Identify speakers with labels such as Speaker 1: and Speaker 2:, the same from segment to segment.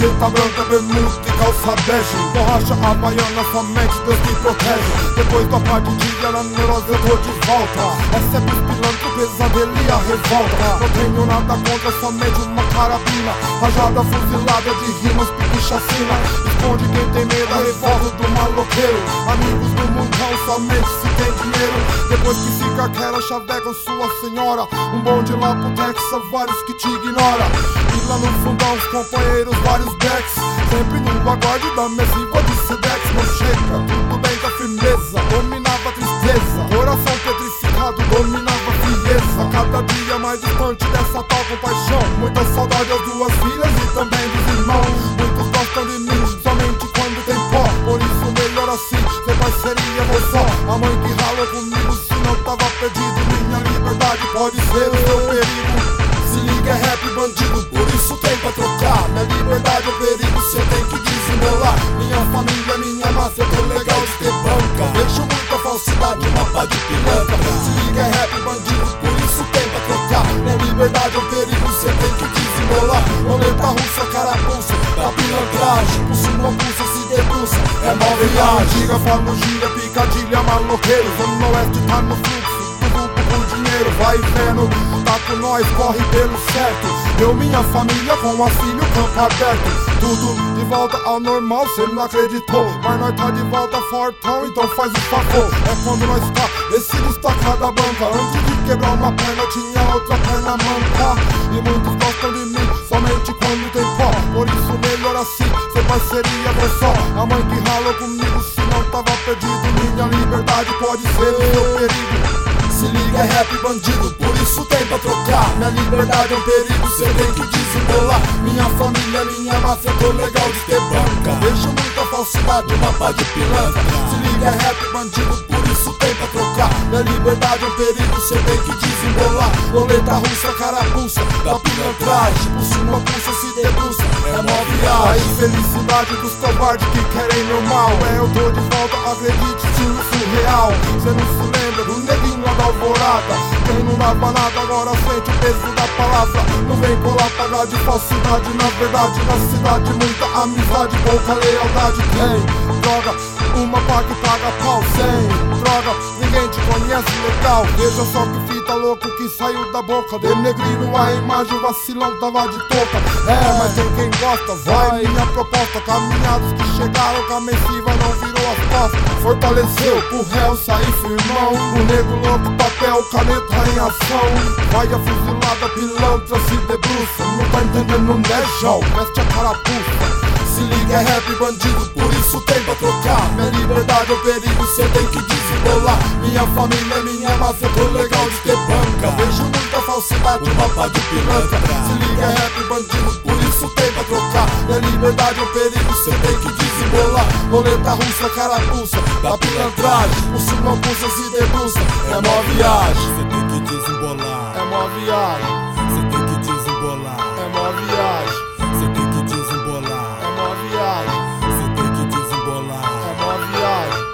Speaker 1: camiseta branca, bermuda e calça bege. Borracha havaiana, somente Deus me protege. Depois da partidinha na neurose eu tô de volta. Essa é pros pilantras, o pesadelo e a revolta. Não tenho nada contra, somente uma carabina. Rajada fuzilada de rimas, pique chacina. Esconde quem tem medo, a revolta do maloqueiro. Amigos do mundão, somente se tem dinheiro. Depois que se carqueira, chavecam sua senhora. Um bonde lá pro Texas, vários que te ignora. E lá no fundão os companheiros, vários decks. Sempre no aguarde da mesiva de Sedex. Não chega, tudo bem com a firmeza. Dominava a tristeza, coração petrificado, dominava a frieza. Cada dia mais distante dessa tal compaixão. Muita saudade às duas filhas e também dos irmãos. Muitos gostam de mim somente quando tem pó. Por isso melhor assim, ser parceria vou só. A mãe que rala comigo se não tava perdido. Minha liberdade pode ser o seu perigo. Se liga, é rap bandido, por isso tem pra trocar. Minha liberdade é o perigo, cê tem que desembolar. Minha família, minha massa, eu tô legal de ter banca. Vejo muita falsidade, uma pá de pilantra. Se liga, é rap bandido, por isso tem pra trocar. Minha liberdade é o perigo, cê tem que desembolar. Roleta russa, carapuça, da pilantragem. Pulso não pulsa, se debruça, é mó viagem. Diga, falo, gira, picadilha, maloqueiro. Zona Oeste tá no fluxo, tudo por dinheiro. Vai vendo, tá com nós, corre pelo certo. Eu, minha família, com a filha, o campo aberto. Tudo de volta ao normal, cê não acreditou. Mas nós tá de volta fortão, então faz o favor. É quando nós tá, esse destacar da banca. Antes de quebrar uma perna, tinha outra perna manca. E muitos gostam de mim, somente quando tem pó. Por isso melhor assim, ser parceria vou só. A mãe que ralou comigo, se não tava perdido. Minha liberdade pode ser o seu perigo. Se liga, é rap bandido, por isso tem pra trocar. Minha liberdade é um perigo, cê tem que desembolar. Minha família, minha massa, eu tô legal de ter banca. Vejo muita falsidade, uma pá de pilantra. Se liga, é rap bandido, por isso tem pra trocar. Minha liberdade é um perigo, cê tem que desembolar. Roleta russa, carapuça, da pilantragem. Pulso uma pulsa, se debruça, é mó viagem. A infelicidade dos covardes que querem meu mal. É, eu tô de volta, acredite, estilo surreal. Cê não se lembra do neguinho lá da alvorada? Quem não dava nada agora sente o peso da palavra. Não vem colar, pagar de falsidade. Na verdade, na cidade, muita amizade, pouca lealdade. Tem droga, uma pá que paga pau. Sem droga, ninguém te conhece legal. Veja só que fita louco que saiu da boca. Denegrindo a imagem, o vacilão tava de touca. É, mas tem quem gosta, vai minha proposta. Caminhados que chegaram, com a messiva não virou as costas. Fortaleceu pro réu sair firmão. O nego louco, papel, caneta em ação. Vai a fuzilada, pilantra se debruça. Não tá entendendo, né, João? Veste a carapuça. Se liga, é rap bandido, por isso tem pra trocar. Minha liberdade é o perigo, cê tem que desembolar. Minha família, minha massa, eu tô legal de ter banca. Vejo muita falsidade, uma pá de pilantra. Se liga, é rap bandido, por isso tem pra trocar. Minha liberdade é o perigo, cê tem que desembolar. Roleta russa, carapuça, da pilantragem. Pulso não pulsa, se debruça, é mó viagem.
Speaker 2: Cê tem que desembolar,
Speaker 1: É mó viagem,
Speaker 2: cê tem que desembolar,
Speaker 1: é mó viagem,
Speaker 2: cê tem que desembolar,
Speaker 1: é mó viagem,
Speaker 2: cê tem que desembolar.
Speaker 1: é mó viagem.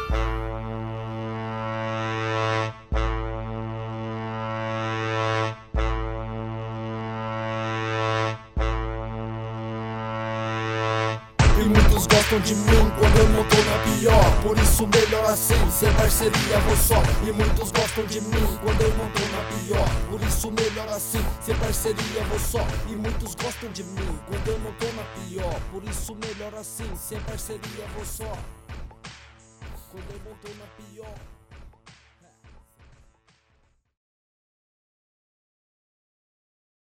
Speaker 1: E muitos gostam de mim quando eu não tô na pior. Por isso melhor assim, sem parceria vou só. E muitos gostam de mim quando eu não tô na pior. Por isso melhor assim, sem parceria vou só. E muitos gostam de mim quando eu não tô na pior. Por isso melhor assim, sem parceria vou só. Quando eu não tô na pior.